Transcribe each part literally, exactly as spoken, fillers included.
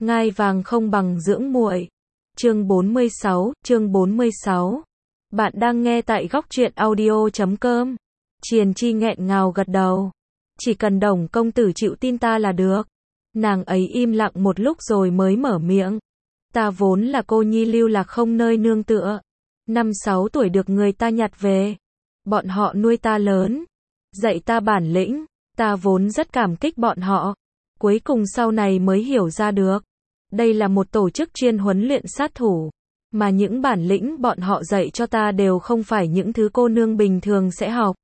Ngai vàng không bằng dưỡng muội. Chương bốn mươi sáu, chương bốn mươi sáu. Bạn đang nghe tại góc truyện audio chấm com. Triền Chi nghẹn ngào gật đầu. Chỉ cần Đồng công tử chịu tin ta là được. Nàng ấy im lặng một lúc rồi mới mở miệng. Ta vốn là cô nhi lưu lạc không nơi nương tựa. Năm sáu tuổi được người ta nhặt về. Bọn họ nuôi ta lớn. Dạy ta bản lĩnh. Ta vốn rất cảm kích bọn họ. Cuối cùng sau này mới hiểu ra được. Đây là một tổ chức chuyên huấn luyện sát thủ. Mà những bản lĩnh bọn họ dạy cho ta đều không phải những thứ cô nương bình thường sẽ học.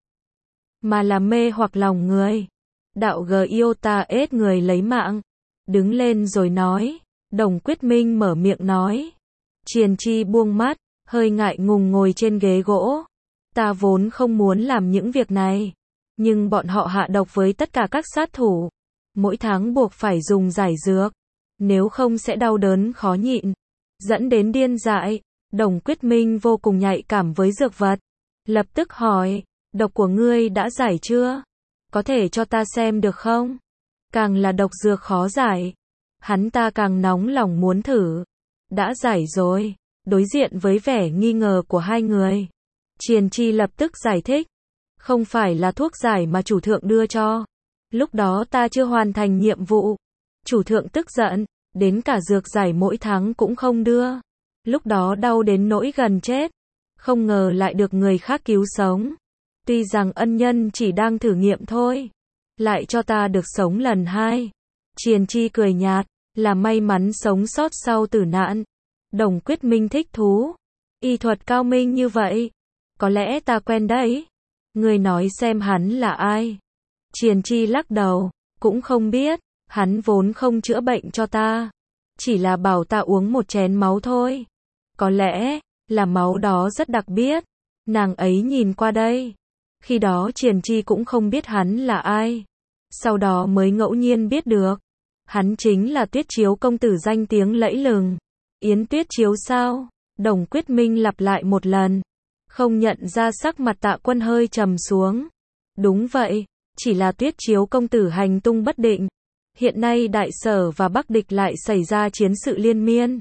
Mà là mê hoặc lòng người. Đạo g yêu ta ết người lấy mạng. Đứng lên rồi nói. Đồng Quyết Minh mở miệng nói. Triền Chi buông mắt, hơi ngại ngùng ngồi trên ghế gỗ. Ta vốn không muốn làm những việc này. Nhưng bọn họ hạ độc với tất cả các sát thủ. Mỗi tháng buộc phải dùng giải dược. Nếu không sẽ đau đớn khó nhịn. Dẫn đến điên dại. Đồng Quyết Minh vô cùng nhạy cảm với dược vật. Lập tức hỏi. Độc của ngươi đã giải chưa? Có thể cho ta xem được không? Càng là độc dược khó giải. Hắn ta càng nóng lòng muốn thử. Đã giải rồi. Đối diện với vẻ nghi ngờ của hai người. Triền Chi lập tức giải thích. Không phải là thuốc giải mà chủ thượng đưa cho. Lúc đó ta chưa hoàn thành nhiệm vụ. Chủ thượng tức giận. Đến cả dược giải mỗi tháng cũng không đưa. Lúc đó đau đến nỗi gần chết. Không ngờ lại được người khác cứu sống. Tuy rằng ân nhân chỉ đang thử nghiệm thôi. Lại cho ta được sống lần hai. Triền Chi cười nhạt. Là may mắn sống sót sau tử nạn. Đồng Quyết Minh thích thú. Y thuật cao minh như vậy. Có lẽ ta quen đấy. Người nói xem hắn là ai. Triền Chi lắc đầu. Cũng không biết. Hắn vốn không chữa bệnh cho ta. Chỉ là bảo ta uống một chén máu thôi. Có lẽ là máu đó rất đặc biệt. Nàng ấy nhìn qua đây. Khi đó Triền Chi cũng không biết hắn là ai. Sau đó mới ngẫu nhiên biết được. Hắn chính là Tuyết Chiếu công tử danh tiếng lẫy lừng. Yến Tuyết Chiếu sao? Đồng Quyết Minh lặp lại một lần. Không nhận ra sắc mặt Tạ Quân hơi trầm xuống. Đúng vậy, chỉ là Tuyết Chiếu công tử hành tung bất định. Hiện nay Đại Sở và Bắc Địch lại xảy ra chiến sự liên miên.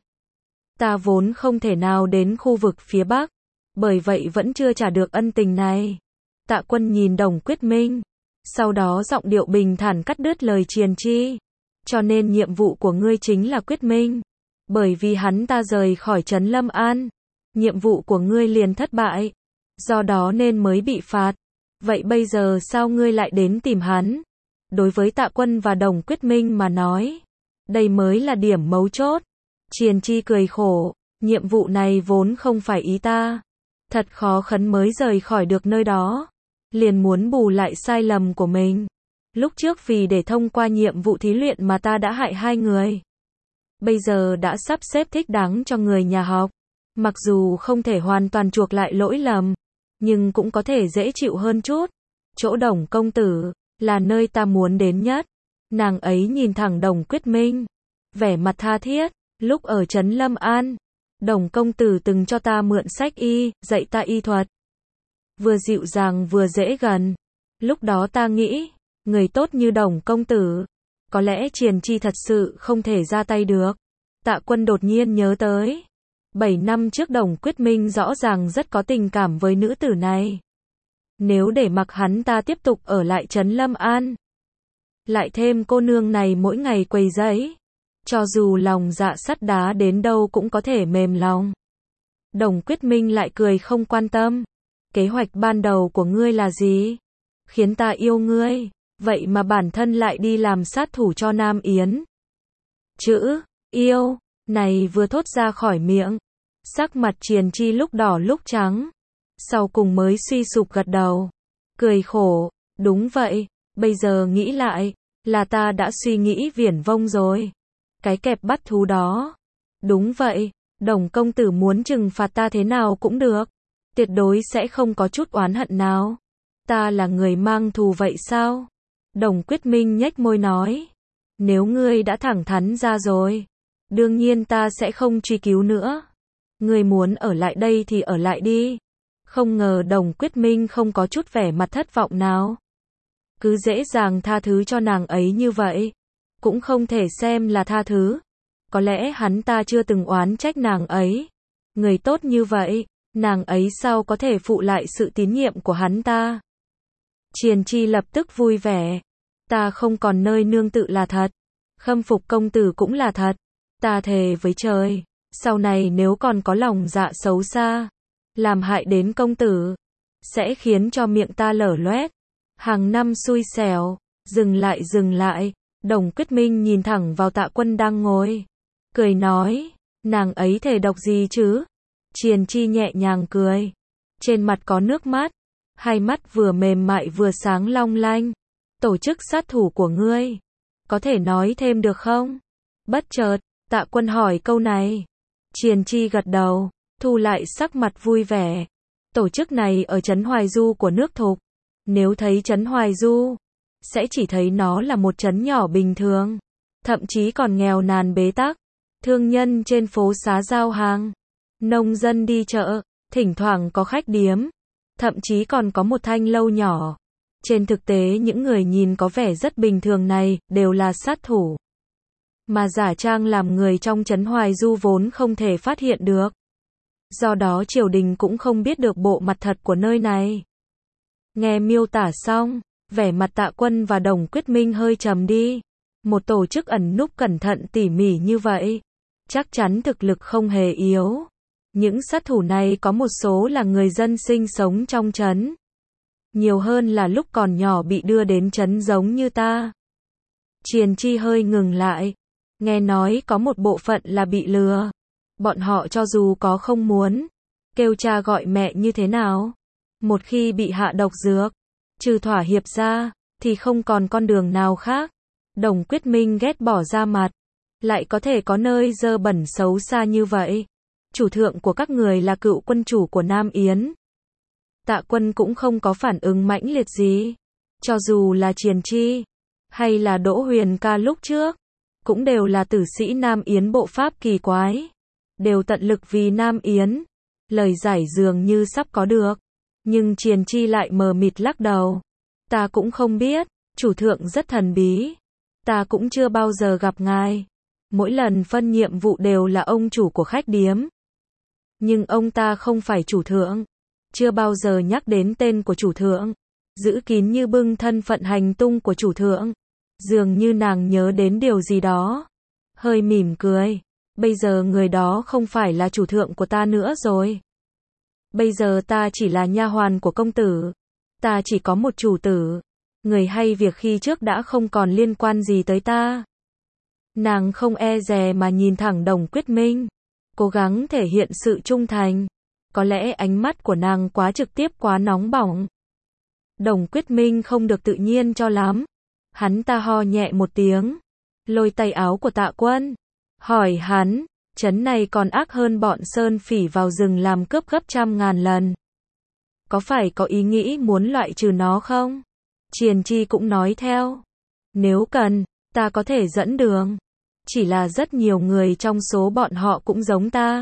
Ta vốn không thể nào đến khu vực phía Bắc. Bởi vậy vẫn chưa trả được ân tình này. Tạ Quân nhìn Đồng Quyết Minh. Sau đó giọng điệu bình thản cắt đứt lời Triền Chi. Cho nên nhiệm vụ của ngươi chính là Quyết Minh. Bởi vì hắn ta rời khỏi trấn Lâm An. Nhiệm vụ của ngươi liền thất bại. Do đó nên mới bị phạt. Vậy bây giờ sao ngươi lại đến tìm hắn? Đối với Tạ Quân và Đồng Quyết Minh mà nói. Đây mới là điểm mấu chốt. Triền Chi cười khổ. Nhiệm vụ này vốn không phải ý ta. Thật khó khăn mới rời khỏi được nơi đó. Liền muốn bù lại sai lầm của mình. Lúc trước vì để thông qua nhiệm vụ thí luyện mà ta đã hại hai người. Bây giờ đã sắp xếp thích đáng cho người nhà học. Mặc dù không thể hoàn toàn chuộc lại lỗi lầm. Nhưng cũng có thể dễ chịu hơn chút. Chỗ Đồng công tử. Là nơi ta muốn đến nhất. Nàng ấy nhìn thẳng Đồng Quyết Minh. Vẻ mặt tha thiết. Lúc ở trấn Lâm An. Đồng công tử từng cho ta mượn sách y. Dạy ta y thuật. Vừa dịu dàng vừa dễ gần. Lúc đó ta nghĩ. Người tốt như Đồng công tử. Có lẽ Triền Chi thật sự không thể ra tay được. Tạ Quân đột nhiên nhớ tới. Bảy năm trước Đồng Quyết Minh rõ ràng rất có tình cảm với nữ tử này. Nếu để mặc hắn ta tiếp tục ở lại trấn Lâm An. Lại thêm cô nương này mỗi ngày quầy giấy. Cho dù lòng dạ sắt đá đến đâu cũng có thể mềm lòng. Đồng Quyết Minh lại cười không quan tâm. Kế hoạch ban đầu của ngươi là gì? Khiến ta yêu ngươi. Vậy mà bản thân lại đi làm sát thủ cho Nam Yến. Chữ yêu này vừa thốt ra khỏi miệng. Sắc mặt Triền Chi lúc đỏ lúc trắng. Sau cùng mới suy sụp gật đầu. Cười khổ. Đúng vậy. Bây giờ nghĩ lại. Là ta đã suy nghĩ viển vông rồi. Cái kẹp bắt thú đó. Đúng vậy. Đồng công tử muốn trừng phạt ta thế nào cũng được. Tuyệt đối sẽ không có chút oán hận nào. Ta là người mang thù vậy sao? Đồng Quyết Minh nhếch môi nói. Nếu ngươi đã thẳng thắn ra rồi. Đương nhiên ta sẽ không truy cứu nữa. Ngươi muốn ở lại đây thì ở lại đi. Không ngờ Đồng Quyết Minh không có chút vẻ mặt thất vọng nào. Cứ dễ dàng tha thứ cho nàng ấy như vậy. Cũng không thể xem là tha thứ. Có lẽ hắn ta chưa từng oán trách nàng ấy. Người tốt như vậy, nàng ấy sao có thể phụ lại sự tín nhiệm của hắn ta. Triền Chi lập tức vui vẻ. Ta không còn nơi nương tựa là thật. Khâm phục công tử cũng là thật. Ta thề với trời, sau này nếu còn có lòng dạ xấu xa, làm hại đến công tử, sẽ khiến cho miệng ta lở loét. Hàng năm xui xẻo. Dừng lại dừng lại. Đồng Quyết Minh nhìn thẳng vào Tạ Quân đang ngồi, cười nói, nàng ấy thề độc gì chứ? Triền Chi nhẹ nhàng cười, trên mặt có nước mắt, hai mắt vừa mềm mại vừa sáng long lanh. Tổ chức sát thủ của ngươi, có thể nói thêm được không? Bất chợt, Tạ Quân hỏi câu này. Triền Chi gật đầu, thu lại sắc mặt vui vẻ. Tổ chức này ở trấn Hoài Du của nước Thục. Nếu thấy trấn Hoài Du, sẽ chỉ thấy nó là một trấn nhỏ bình thường, thậm chí còn nghèo nàn bế tắc. Thương nhân trên phố xá giao hàng, nông dân đi chợ, thỉnh thoảng có khách điếm, thậm chí còn có một thanh lâu nhỏ. Trên thực tế những người nhìn có vẻ rất bình thường này đều là sát thủ, mà giả trang làm người trong trấn Hoài Du vốn không thể phát hiện được. Do đó triều đình cũng không biết được bộ mặt thật của nơi này. Nghe miêu tả xong, vẻ mặt Tạ Quân và Đồng Quyết Minh hơi trầm đi. Một tổ chức ẩn núp cẩn thận tỉ mỉ như vậy, chắc chắn thực lực không hề yếu. Những sát thủ này có một số là người dân sinh sống trong trấn, nhiều hơn là lúc còn nhỏ bị đưa đến trấn giống như ta. Triền Chi hơi ngừng lại, nghe nói có một bộ phận là bị lừa. Bọn họ cho dù có không muốn kêu cha gọi mẹ như thế nào, một khi bị hạ độc dược, trừ thỏa hiệp ra, thì không còn con đường nào khác. Đồng Quyết Minh ghét bỏ ra mặt, lại có thể có nơi dơ bẩn xấu xa như vậy. Chủ thượng của các người là cựu quân chủ của Nam Yến. Tạ Quân cũng không có phản ứng mãnh liệt gì. Cho dù là Triền Chi, hay là Đỗ Huyền Ca lúc trước, cũng đều là tử sĩ Nam Yến bộ pháp kỳ quái. Đều tận lực vì Nam Yến. Lời giải dường như sắp có được. Nhưng Triền Chi lại mờ mịt lắc đầu. Ta cũng không biết, chủ thượng rất thần bí. Ta cũng chưa bao giờ gặp ngài. Mỗi lần phân nhiệm vụ đều là ông chủ của khách điếm. Nhưng ông ta không phải chủ thượng. Chưa bao giờ nhắc đến tên của chủ thượng. Giữ kín như bưng thân phận hành tung của chủ thượng. Dường như nàng nhớ đến điều gì đó. Hơi mỉm cười. Bây giờ người đó không phải là chủ thượng của ta nữa rồi. Bây giờ ta chỉ là nha hoàn của công tử. Ta chỉ có một chủ tử. Người hay việc khi trước đã không còn liên quan gì tới ta. Nàng không e dè mà nhìn thẳng Đồng Quyết Minh, cố gắng thể hiện sự trung thành. Có lẽ ánh mắt của nàng quá trực tiếp, quá nóng bỏng. Đồng Quyết Minh không được tự nhiên cho lắm. Hắn ta ho nhẹ một tiếng, lôi tay áo của Tạ Quân, hỏi hắn, trấn này còn ác hơn bọn sơn phỉ vào rừng làm cướp gấp trăm ngàn lần. Có phải có ý nghĩ muốn loại trừ nó không? Triền Chi cũng nói theo. Nếu cần, ta có thể dẫn đường. Chỉ là rất nhiều người trong số bọn họ cũng giống ta.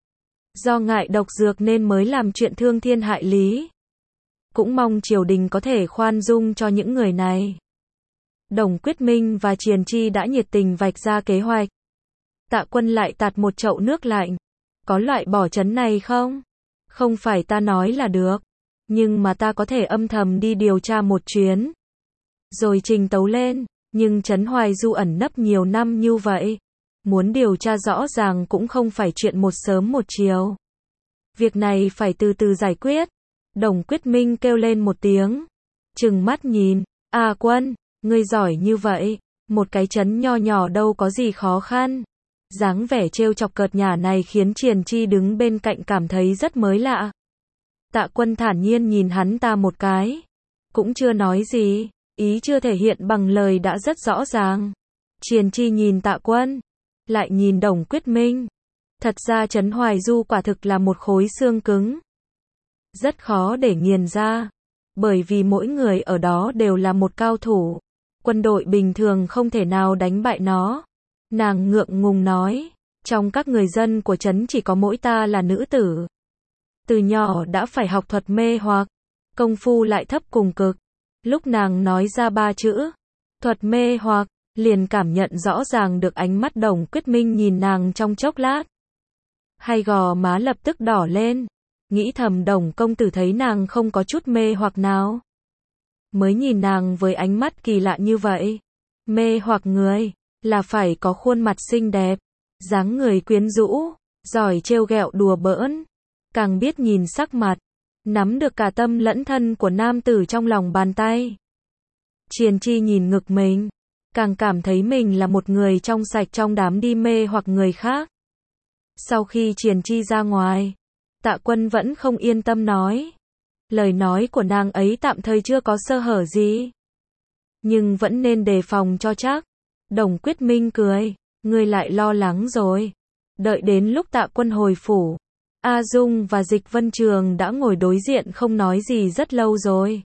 Do ngại độc dược nên mới làm chuyện thương thiên hại lý. Cũng mong triều đình có thể khoan dung cho những người này. Đồng Quyết Minh và Triền Chi đã nhiệt tình vạch ra kế hoạch. Tạ Quân lại tạt một chậu nước lạnh. Có loại bỏ trấn này không? Không phải ta nói là được. Nhưng mà ta có thể âm thầm đi điều tra một chuyến. Rồi trình tấu lên. Nhưng trấn Hoài Du ẩn nấp nhiều năm như vậy. Muốn điều tra rõ ràng cũng không phải chuyện một sớm một chiều. Việc này phải từ từ giải quyết. Đồng Quyết Minh kêu lên một tiếng. Trừng mắt nhìn. À Quân, ngươi giỏi như vậy. Một cái trấn nho nhỏ đâu có gì khó khăn. Dáng vẻ trêu chọc cợt nhả này khiến Triền Chi đứng bên cạnh cảm thấy rất mới lạ. Tạ Quân thản nhiên nhìn hắn ta một cái. Cũng chưa nói gì. Ý chưa thể hiện bằng lời đã rất rõ ràng. Triền Chi nhìn Tạ Quân, lại nhìn Đồng Quyết Minh. Thật ra trấn Hoài Du quả thực là một khối xương cứng. Rất khó để nghiền ra. Bởi vì mỗi người ở đó đều là một cao thủ. Quân đội bình thường không thể nào đánh bại nó. Nàng ngượng ngùng nói. Trong các người dân của trấn chỉ có mỗi ta là nữ tử. Từ nhỏ đã phải học thuật mê hoặc. Công phu lại thấp cùng cực. Lúc nàng nói ra ba chữ thuật mê hoặc, liền cảm nhận rõ ràng được ánh mắt Đồng Quyết Minh nhìn nàng trong chốc lát. Hai gò má lập tức đỏ lên, nghĩ thầm Đồng công tử thấy nàng không có chút mê hoặc nào. Mới nhìn nàng với ánh mắt kỳ lạ như vậy. Mê hoặc người, là phải có khuôn mặt xinh đẹp, dáng người quyến rũ, giỏi trêu ghẹo đùa bỡn, càng biết nhìn sắc mặt, nắm được cả tâm lẫn thân của nam tử trong lòng bàn tay. Triền Chi nhìn ngực mình, càng cảm thấy mình là một người trong sạch trong đám đi mê hoặc người khác. Sau khi Triền Chi ra ngoài, Tạ Quân vẫn không yên tâm nói. Lời nói của nàng ấy tạm thời chưa có sơ hở gì, nhưng vẫn nên đề phòng cho chắc. Đồng Quyết Minh cười, ngươi lại lo lắng rồi. Đợi đến lúc Tạ Quân hồi phủ, A Dung và Dịch Vân Trường đã ngồi đối diện không nói gì rất lâu rồi.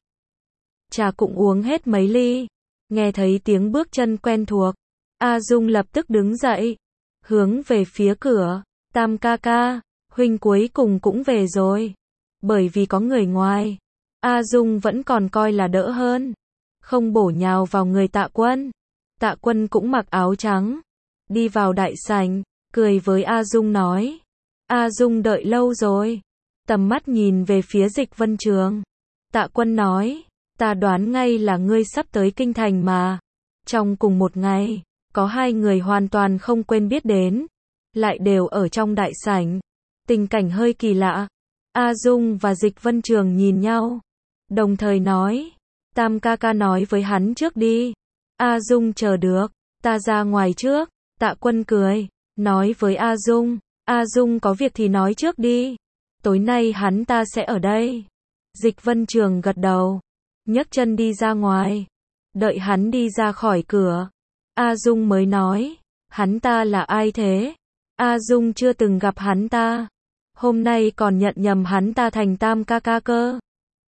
Trà cũng uống hết mấy ly, nghe thấy tiếng bước chân quen thuộc, A Dung lập tức đứng dậy, hướng về phía cửa. Tam ca ca, huynh cuối cùng cũng về rồi. Bởi vì có người ngoài, A Dung vẫn còn coi là đỡ hơn, không bổ nhào vào người Tạ Quân. Tạ Quân cũng mặc áo trắng, đi vào đại sảnh, cười với A Dung nói. A Dung đợi lâu rồi. Tầm mắt nhìn về phía Dịch Vân Trường. Tạ Quân nói, ta đoán ngay là ngươi sắp tới kinh thành mà. Trong cùng một ngày, có hai người hoàn toàn không quên biết đến, lại đều ở trong đại sảnh. Tình cảnh hơi kỳ lạ. A Dung và Dịch Vân Trường nhìn nhau, đồng thời nói, Tam ca ca nói với hắn trước đi. A Dung chờ được, ta ra ngoài trước. Tạ Quân cười, nói với A Dung, A Dung có việc thì nói trước đi. Tối nay hắn ta sẽ ở đây. Dịch Vân Trường gật đầu, nhấc chân đi ra ngoài. Đợi hắn đi ra khỏi cửa, A Dung mới nói, hắn ta là ai thế? A Dung chưa từng gặp hắn ta, hôm nay còn nhận nhầm hắn ta thành Tam ca ca cơ.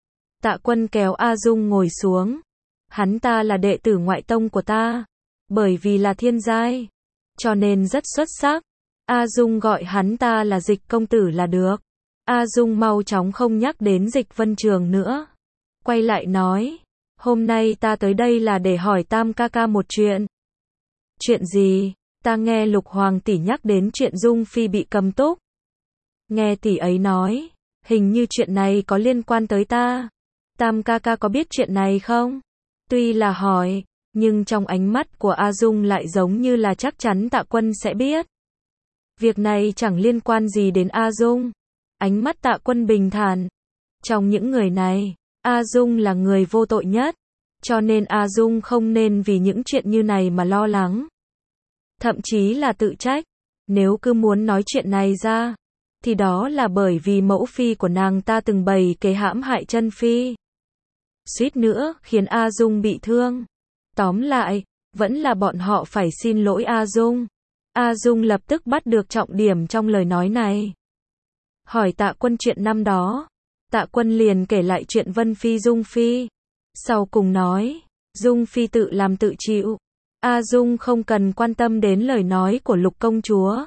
Tạ Quân kéo A Dung ngồi xuống. Hắn ta là đệ tử ngoại tông của ta, bởi vì là thiên giai, cho nên rất xuất sắc. A Dung gọi hắn ta là Dịch công tử là được. A Dung mau chóng không nhắc đến Dịch Vân Trường nữa, quay lại nói, hôm nay ta tới đây là để hỏi Tam ca ca một chuyện. Chuyện gì? Ta nghe Lục Hoàng tỷ nhắc đến chuyện Dung Phi bị cầm túc. Nghe tỷ ấy nói, hình như chuyện này có liên quan tới ta. Tam ca ca có biết chuyện này không? Tuy là hỏi, nhưng trong ánh mắt của A Dung lại giống như là chắc chắn Tạ Quân sẽ biết. Việc này chẳng liên quan gì đến A Dung. Ánh mắt Tạ Quân bình thản. Trong những người này, A Dung là người vô tội nhất, cho nên A Dung không nên vì những chuyện như này mà lo lắng. Thậm chí là tự trách. Nếu cứ muốn nói chuyện này ra, thì đó là bởi vì mẫu phi của nàng ta từng bày kế hãm hại chân phi, suýt nữa khiến A Dung bị thương. Tóm lại, vẫn là bọn họ phải xin lỗi A Dung. A Dung lập tức bắt được trọng điểm trong lời nói này. Hỏi Tạ Quân chuyện năm đó. Tạ Quân liền kể lại chuyện Vân Phi Dung Phi. Sau cùng nói, Dung Phi tự làm tự chịu. A Dung không cần quan tâm đến lời nói của Lục công chúa.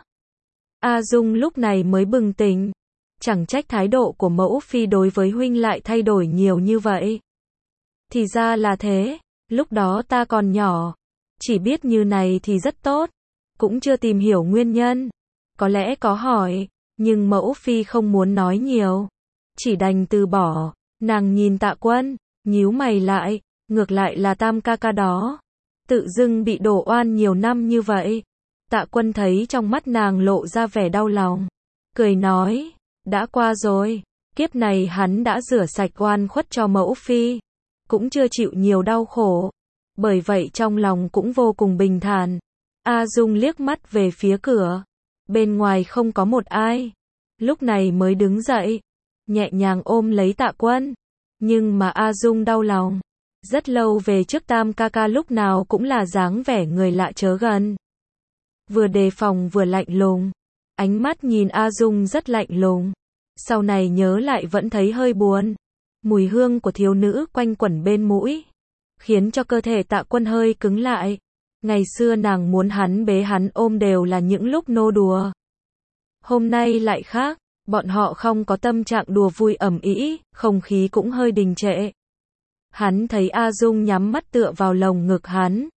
A Dung lúc này mới bừng tỉnh. Chẳng trách thái độ của mẫu phi đối với huynh lại thay đổi nhiều như vậy. Thì ra là thế, lúc đó ta còn nhỏ, chỉ biết như này thì rất tốt, cũng chưa tìm hiểu nguyên nhân. Có lẽ có hỏi, nhưng mẫu phi không muốn nói nhiều, chỉ đành từ bỏ. Nàng nhìn Tạ Quân, nhíu mày lại, ngược lại là Tam ca ca đó, tự dưng bị đổ oan nhiều năm như vậy. Tạ Quân thấy trong mắt nàng lộ ra vẻ đau lòng, cười nói, đã qua rồi, kiếp này hắn đã rửa sạch oan khuất cho mẫu phi, cũng chưa chịu nhiều đau khổ, bởi vậy trong lòng cũng vô cùng bình thản. A Dung liếc mắt về phía cửa, bên ngoài không có một ai, lúc này mới đứng dậy, nhẹ nhàng ôm lấy Tạ Quân, nhưng mà A Dung đau lòng, rất lâu về trước Tam ca ca lúc nào cũng là dáng vẻ người lạ chớ gần, vừa đề phòng vừa lạnh lùng, ánh mắt nhìn A Dung rất lạnh lùng, sau này nhớ lại vẫn thấy hơi buồn. Mùi hương của thiếu nữ quanh quẩn bên mũi, khiến cho cơ thể Tạ Quân hơi cứng lại. Ngày xưa nàng muốn hắn bế hắn ôm đều là những lúc nô đùa. Hôm nay lại khác, bọn họ không có tâm trạng đùa vui ầm ĩ, không khí cũng hơi đình trệ. Hắn thấy A Dung nhắm mắt tựa vào lồng ngực hắn,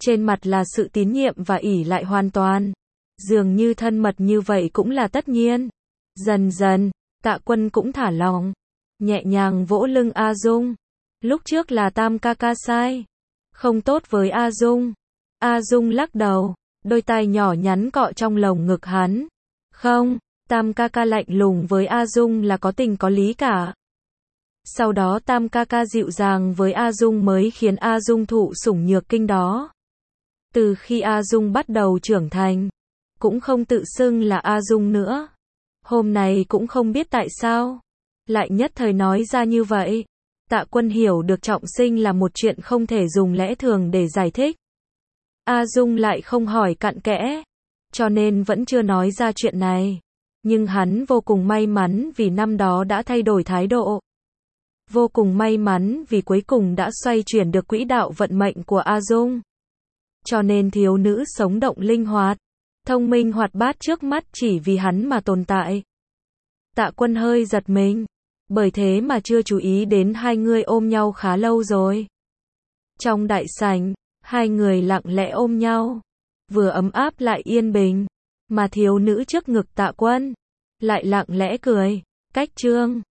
trên mặt là sự tín nhiệm và ỷ lại hoàn toàn. Dường như thân mật như vậy cũng là tất nhiên. Dần dần, Tạ Quân cũng thả lòng, nhẹ nhàng vỗ lưng A Dung. Lúc trước là Tam ca ca sai, không tốt với A Dung. A Dung lắc đầu, đôi tay nhỏ nhắn cọ trong lồng ngực hắn. Không, Tam ca ca lạnh lùng với A Dung là có tình có lý cả. Sau đó Tam ca ca dịu dàng với A Dung mới khiến A Dung thụ sủng nhược kinh đó. Từ khi A Dung bắt đầu trưởng thành, cũng không tự xưng là A Dung nữa. Hôm nay cũng không biết tại sao, lại nhất thời nói ra như vậy. Tạ Quân hiểu được trọng sinh là một chuyện không thể dùng lẽ thường để giải thích. A Dung lại không hỏi cặn kẽ, cho nên vẫn chưa nói ra chuyện này. Nhưng hắn vô cùng may mắn vì năm đó đã thay đổi thái độ. Vô cùng may mắn vì cuối cùng đã xoay chuyển được quỹ đạo vận mệnh của A Dung. Cho nên thiếu nữ sống động linh hoạt, thông minh hoạt bát trước mắt chỉ vì hắn mà tồn tại. Tạ Quân hơi giật mình, bởi thế mà chưa chú ý đến hai người ôm nhau khá lâu rồi. Trong đại sảnh, hai người lặng lẽ ôm nhau, vừa ấm áp lại yên bình, mà thiếu nữ trước ngực Tạ Quân lại lặng lẽ cười. Cách chương